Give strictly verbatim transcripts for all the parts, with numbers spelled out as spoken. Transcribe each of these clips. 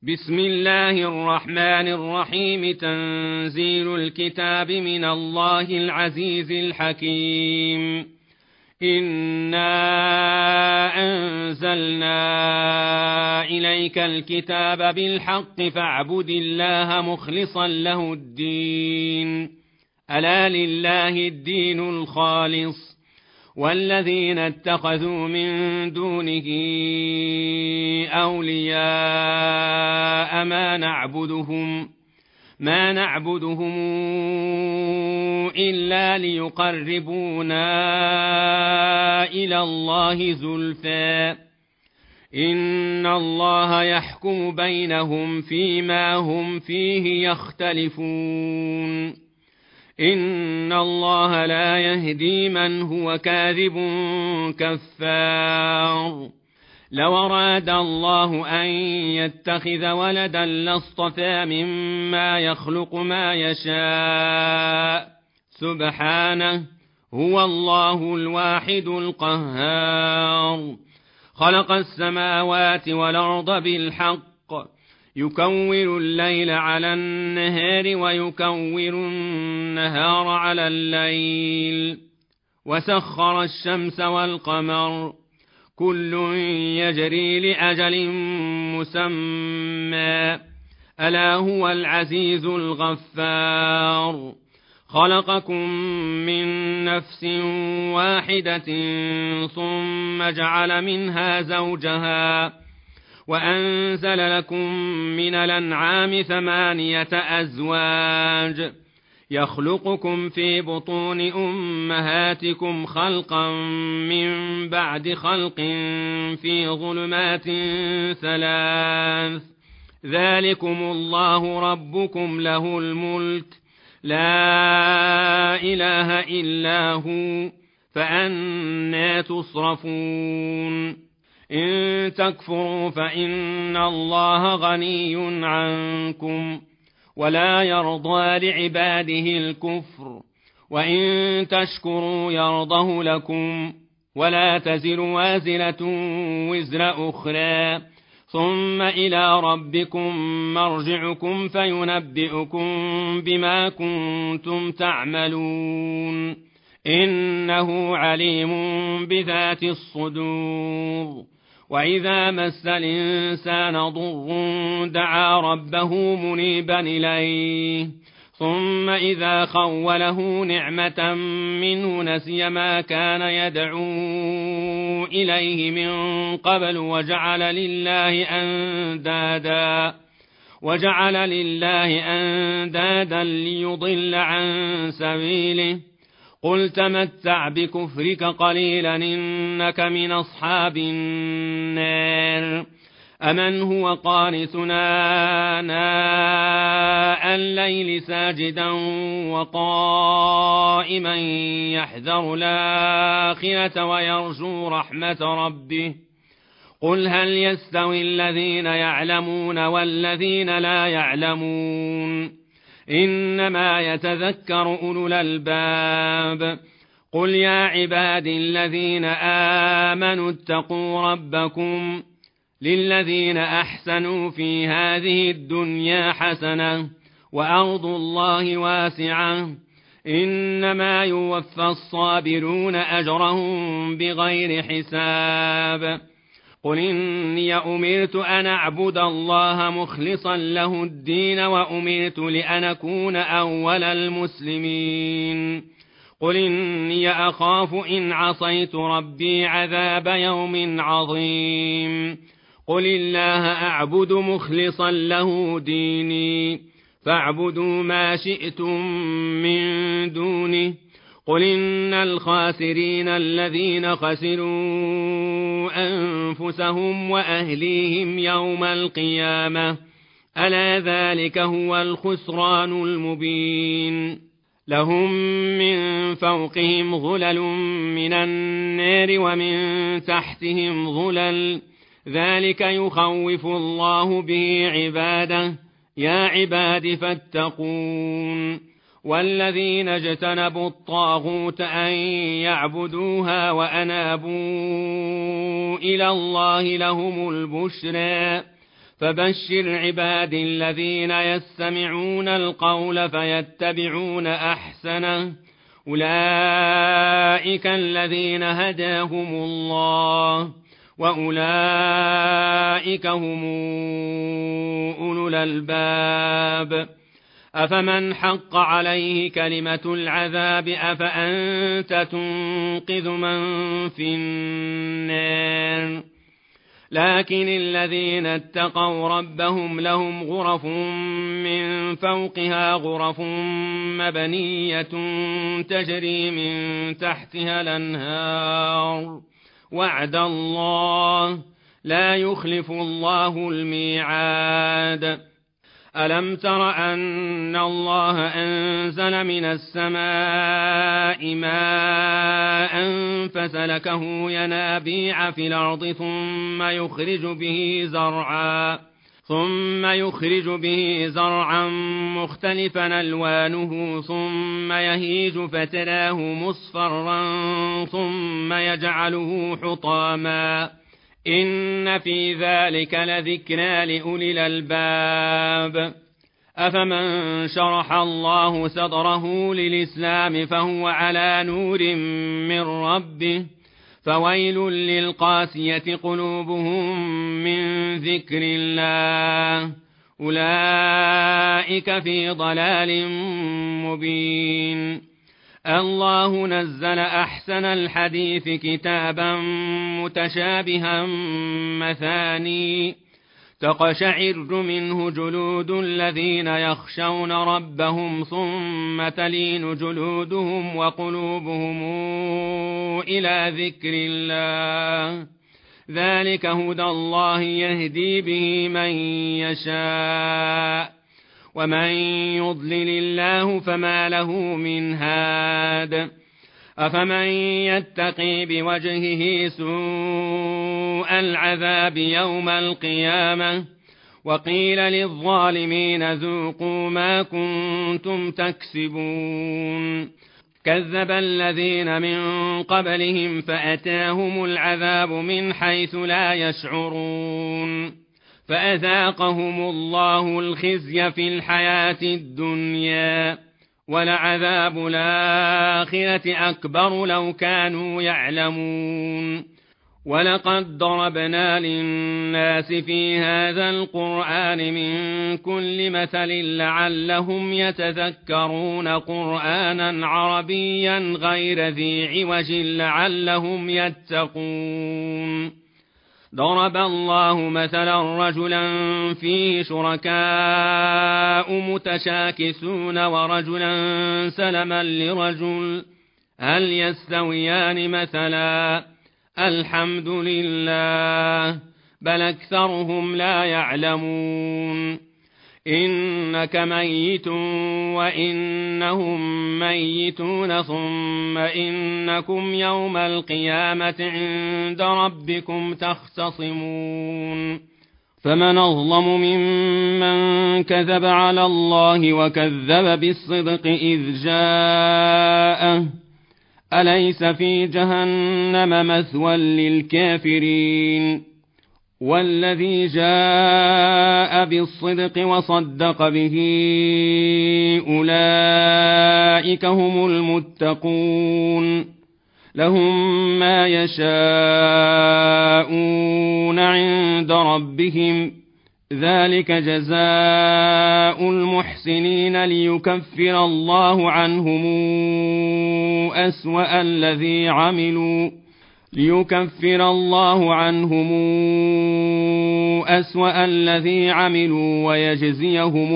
بسم الله الرحمن الرحيم. تنزيل الكتاب من الله العزيز الحكيم. إنا أنزلنا إليك الكتاب بالحق فاعبد الله مخلصا له الدين. ألا لله الدين الخالص، والذين اتخذوا من دونه أولياء ما نعبدهم ما نعبدهم إلا ليقربونا إلى الله زلفى إن الله يحكم بينهم فيما هم فيه يختلفون. إن الله لا يهدي من هو كاذب كفار. لو أراد الله أن يتخذ ولدا لاصطفى مما يخلق ما يشاء سبحانه، هو الله الواحد القهار. خلق السماوات والأرض بالحق، يكور الليل على النهار ويكور النهار على الليل، وسخر الشمس والقمر كل يجري لأجل مسمى، ألا هو العزيز الغفار. خلقكم من نفس واحدة ثم جعل منها زوجها وأنزل لكم من الأنعام ثمانية أزواج، يخلقكم في بطون أمهاتكم خلقا من بعد خلق في ظلمات ثلاث، ذلكم الله ربكم له الملك لا إله إلا هو، فأنى تصرفون. إن تكفروا فإن الله غني عنكم ولا يرضى لعباده الكفر، وإن تشكروا يرضه لكم، ولا تزر وازرة وزر أخرى، ثم إلى ربكم مرجعكم فينبئكم بما كنتم تعملون، إنه عليم بذات الصدور. وإذا مس الإنسان ضر دعا ربه منيبا إليه، ثم إذا خوله نعمة منه نسي ما كان يدعو إليه من قبل وجعل لله أندادا وجعل لله أندادا ليضل عن سبيله. قل تمتع بكفرك قليلا إنك من أصحاب النار. أمن هو قانتنا آناء الليل ساجدا وقائما يحذر الآخرة ويرجو رحمة ربه. قل هل يستوي الذين يعلمون والذين لا يعلمون؟ إنما يتذكر أولو الألباب. قل يا عبادي الذين آمنوا اتقوا ربكم للذين أحسنوا في هذه الدنيا حسنة وأرض الله واسعة، إنما يوفى الصابرون أجرهم بغير حساب. قل إني أمرت أن أعبد الله مخلصا له الدين وأمرت لأن أكون أول المسلمين. قل إني أخاف إن عصيت ربي عذاب يوم عظيم. قل الله أعبد مخلصا له ديني، فاعبدوا ما شئتم من دونه. قل إن الخاسرين الذين خسروا أنفسهم وأهليهم يوم القيامة، ألا ذلك هو الخسران المبين. لهم من فوقهم ظلل من النار ومن تحتهم ظلل، ذلك يخوف الله به عباده، يا عباد فاتقون. والذين اجتنبوا الطاغوت أن يعبدوها وأنابوا إلى الله لهم البشرى فبشر عبادي الذين يستمعون القول فيتبعون أحسنه أولئك الذين هداهم الله وأولئك هم أولو الألباب أفمن حق عليه كلمة العذاب أفأنت تنقذ من في النار لكن الذين اتقوا ربهم لهم غرف من فوقها غرف مبنية تجري من تحتها الأنهار وعد الله لا يخلف الله الميعاد ألم تر أن الله أنزل من السماء ماء فسلكه ينابيع في الأرض ثم يخرج به زرعا ثم يخرج به زرعا مختلفا ألوانه ثم يهيج فتراه مصفرا ثم يجعله حطاما إن في ذلك لذكرى لأولي الألباب أفمن شرح الله صدره للإسلام فهو على نور من ربه فويل للقاسية قلوبهم من ذكر الله أولئك في ضلال مبين الله نزل أحسن الحديث كتابا متشابها مثاني تقشعر منه جلود الذين يخشون ربهم ثم تلين جلودهم وقلوبهم إلى ذكر الله ذلك هدى الله يهدي به من يشاء ومن يضلل الله فما له من هاد أفمن يتقي بوجهه سوء العذاب يوم القيامة وقيل للظالمين ذوقوا ما كنتم تكسبون كذب الذين من قبلهم فأتاهم العذاب من حيث لا يشعرون فأذاقهم الله الخزي في الحياة الدنيا ولعذاب الآخرة أكبر لو كانوا يعلمون ولقد ضربنا للناس في هذا القرآن من كل مثل لعلهم يتذكرون قرآنا عربيا غير ذي عوج لعلهم يتقون ضرب الله مثلا رجلا فيه شركاء متشاكسون ورجلا سلما لرجل هل يستويان مثلا الحمد لله بل أكثرهم لا يعلمون إنك ميت وإنهم ميتون ثم إنكم يوم القيامة عند ربكم تختصمون فمن أظلم ممن كذب على الله وكذب بالصدق إذ جاءه أليس في جهنم مثوى للكافرين والذي جاء بالصدق وصدق به أولئك هم المتقون لهم ما يشاءون عند ربهم ذلك جزاء المحسنين ليكفر الله عنهم أسوأ الذي عملوا ليكفر الله عنهم أسوأ الذي عملوا ويجزيهم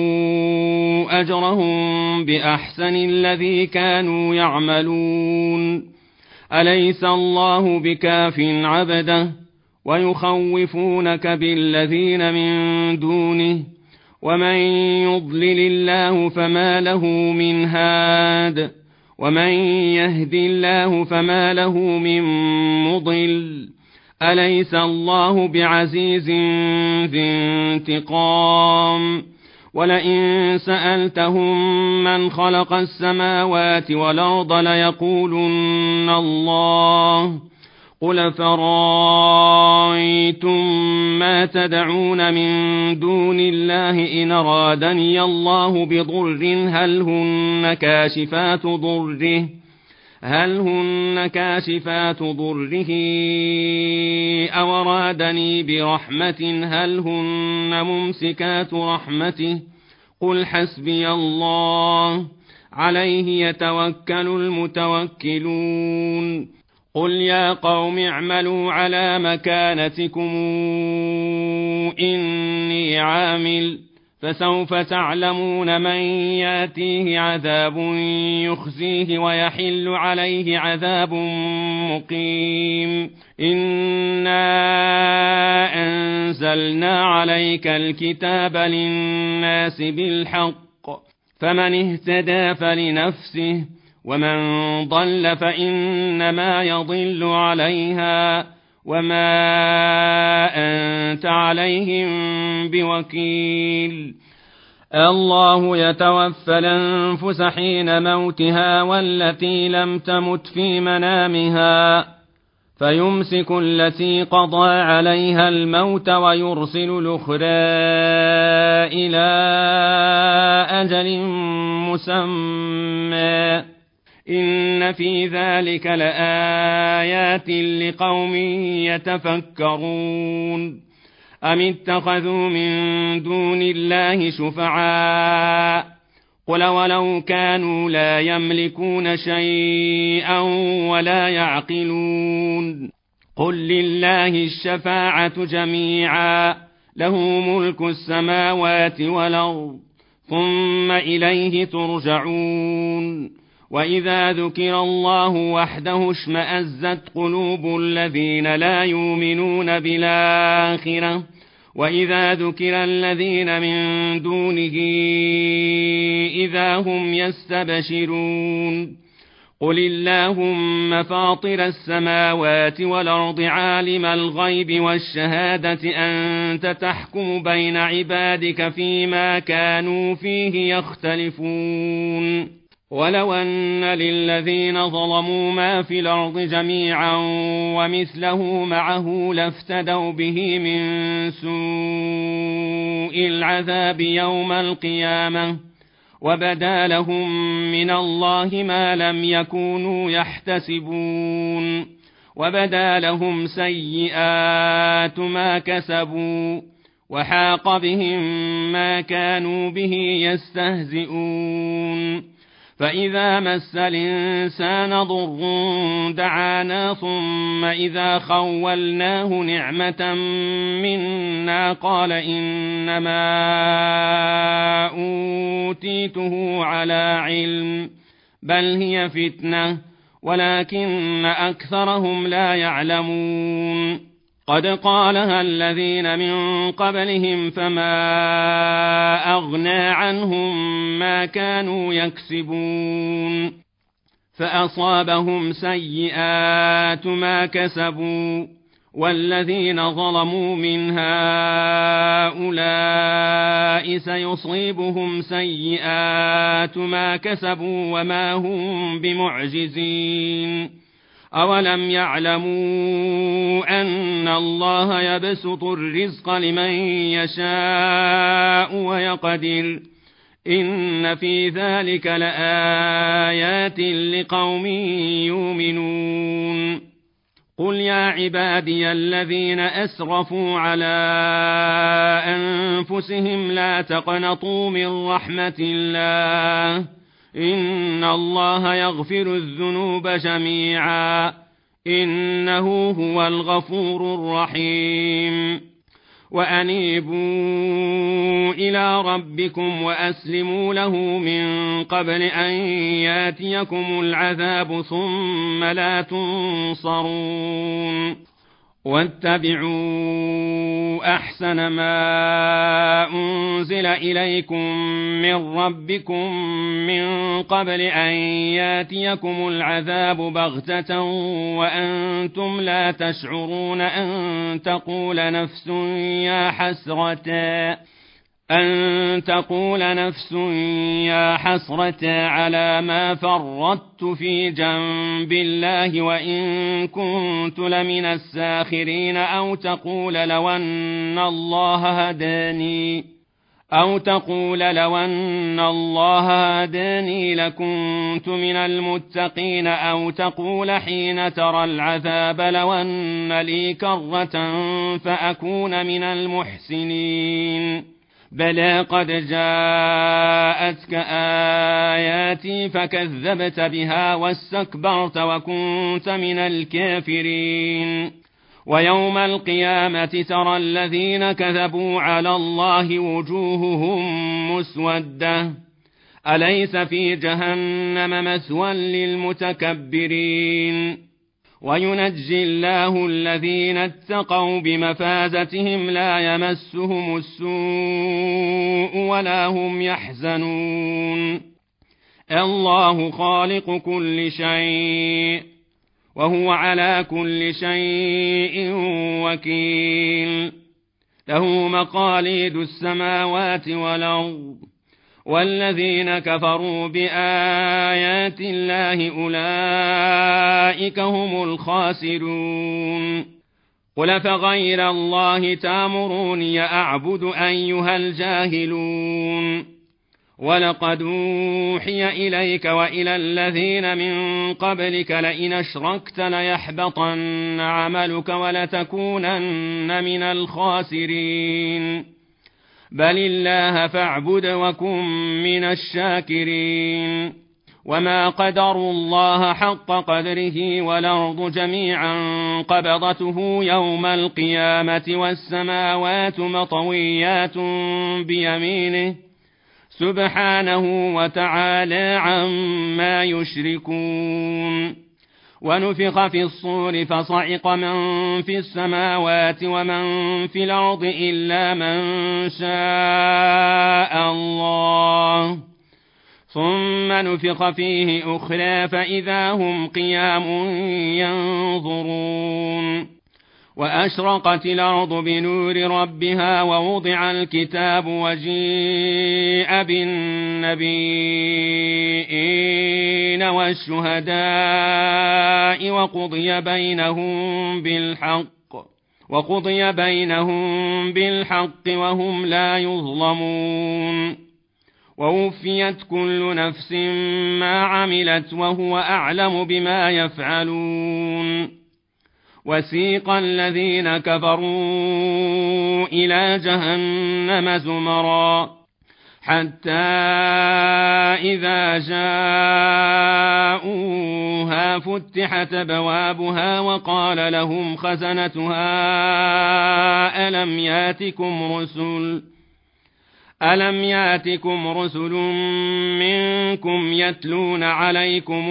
أجرهم بأحسن الذي كانوا يعملون أليس الله بكاف عبده ويخوفونك بالذين من دونه ومن يضلل الله فما له من هاد ومن يهد الله فما له من مضل أليس الله بعزيز ذي انتقام ولئن سألتهم من خلق السماوات والأرض ليقولن الله قل فرأيتم ما تدعون من دون الله إن أرادني الله بضر هل هن كاشفات ضره هل هن كاشفات ضره أو أرادني برحمة هل هن ممسكات رحمته قل حسبي الله عليه يتوكل المتوكلون قل يا قوم اعملوا على مكانتكم إني عامل فسوف تعلمون من ياتيه عذاب يخزيه ويحل عليه عذاب مقيم إنا أنزلنا عليك الكتاب للناس بالحق فمن اهتدى فلنفسه ومن ضل فإنما يضل عليها وما أنت عليهم بوكيل الله يتوفى الأنفس حين موتها والتي لم تمت في منامها فيمسك التي قضى عليها الموت ويرسل الأخرى إلى أجل مسمى إن في ذلك لآيات لقوم يتفكرون أم اتخذوا من دون الله شفعاء قل ولو كانوا لا يملكون شيئا ولا يعقلون قل لله الشفاعة جميعا له ملك السماوات والأرض ثم إليه ترجعون وإذا ذكر الله وحده اشمأزت قلوب الذين لا يؤمنون بالآخرة وإذا ذكر الذين من دونه إذا هم يستبشرون قل اللهم فاطر السماوات والأرض عالم الغيب والشهادة أنت تحكم بين عبادك فيما كانوا فيه يختلفون ولو أن للذين ظلموا ما في الأرض جميعا ومثله معه لافتدوا به من سوء العذاب يوم القيامة وبدا لهم من الله ما لم يكونوا يحتسبون وبدا لهم سيئات ما كسبوا وحاق بهم ما كانوا به يستهزئون فإذا مس الإنسان ضر دعانا ثم إذا خولناه نعمة منا قال إنما أوتيته على علم بل هي فتنة ولكن أكثرهم لا يعلمون قد قالها الذين من قبلهم فما أغنى عنهم ما كانوا يكسبون فأصابهم سيئات ما كسبوا والذين ظلموا من هؤلاء سيصيبهم سيئات ما كسبوا وما هم بمعجزين أولم يعلموا أن الله يبسط الرزق لمن يشاء ويقدر إن في ذلك لآيات لقوم يؤمنون قل يا عبادي الذين أسرفوا على أنفسهم لا تقنطوا من رحمة الله إن الله يغفر الذنوب جميعا إنه هو الغفور الرحيم وأنيبوا إلى ربكم وأسلموا له من قبل أن ياتيكم العذاب ثم لا تنصرون واتبعوا أحسن ما أنزل إليكم من ربكم من قبل أن ياتيكم العذاب بغتة وأنتم لا تشعرون أن تقول نفس يا حسرة أن تقول نفس يا حسرة على ما فرطت في جنب الله وإن كنت لمن الساخرين أو تقول لو أن الله هداني أو تقول لو أن الله هداني لكنت من المتقين أو تقول حين ترى العذاب لو أن لي كرة فأكون من المحسنين بلى قد جاءتك آياتي فكذبت بها واستكبرت وكنت من الكافرين ويوم القيامة ترى الذين كذبوا على الله وجوههم مسودة أليس في جهنم مثوى للمتكبرين وينجي الله الذين اتقوا بمفازتهم لا يمسهم السوء ولا هم يحزنون الله خالق كل شيء وهو على كل شيء وكيل له مقاليد السماوات والأرض والذين كفروا بآيات الله أولئك هم الخاسرون قل فغير الله تأمروني أعبد أيها الجاهلون ولقد أوحي إليك وإلى الذين من قبلك لئن أشركت ليحبطن عملك ولتكونن من الخاسرين بل الله فاعبد وكن من الشاكرين وما قدروا الله حق قدره والأرض جميعا قبضته يوم القيامة والسماوات مطويات بيمينه سبحانه وتعالى عما يشركون ونفخ في الصور فصعق من في السماوات ومن في الأرض إلا من شاء الله ثم نفخ فيه أخرى فإذا هم قيام ينظرون وأشرقت الأرض بنور ربها ووضع الكتاب وجيء بالنبيين والشهداء وقضي بينهم بالحق وقضي بينهم بالحق وهم لا يظلمون ووفيت كل نفس ما عملت وهو أعلم بما يفعلون وسيق الذين كفروا إلى جهنم زمرا حتى إذا جاءوها فتحت أبوابها وقال لهم خزنتها ألم ياتكم رسل ألم ياتكم رسل منكم يتلون عليكم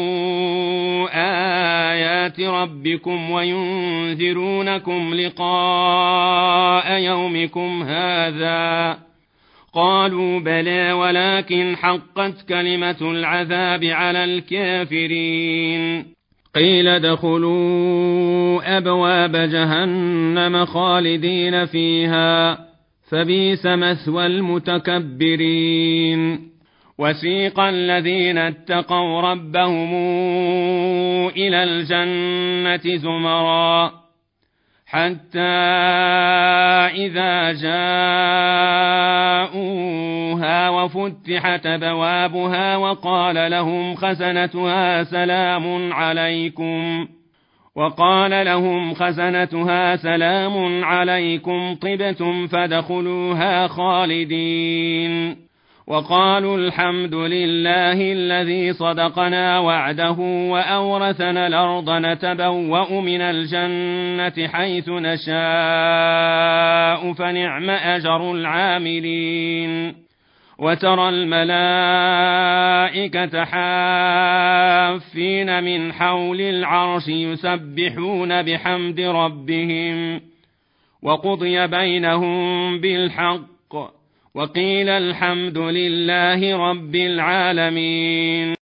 آيات ربكم وينذرونكم لقاء يومكم هذا قالوا بلى ولكن حقت كلمة العذاب على الكافرين قيل ادخلوا أبواب جهنم خالدين فيها فبئس مثوى المتكبرين وسيق الذين اتقوا ربهم إلى الجنة زمرا حتى إذا جاءوها وفتحت أبوابها وقال لهم خزنتها سلام عليكم وقال لهم خزنتها سلام عليكم طبتم فادخلوها خالدين وقالوا الحمد لله الذي صدقنا وعده وأورثنا الأرض نتبوأ من الجنة حيث نشاء فنعم أجر العاملين وترى الملائكة حافين من حول العرش يسبحون بحمد ربهم وقضي بينهم بالحق وقيل الحمد لله رب العالمين.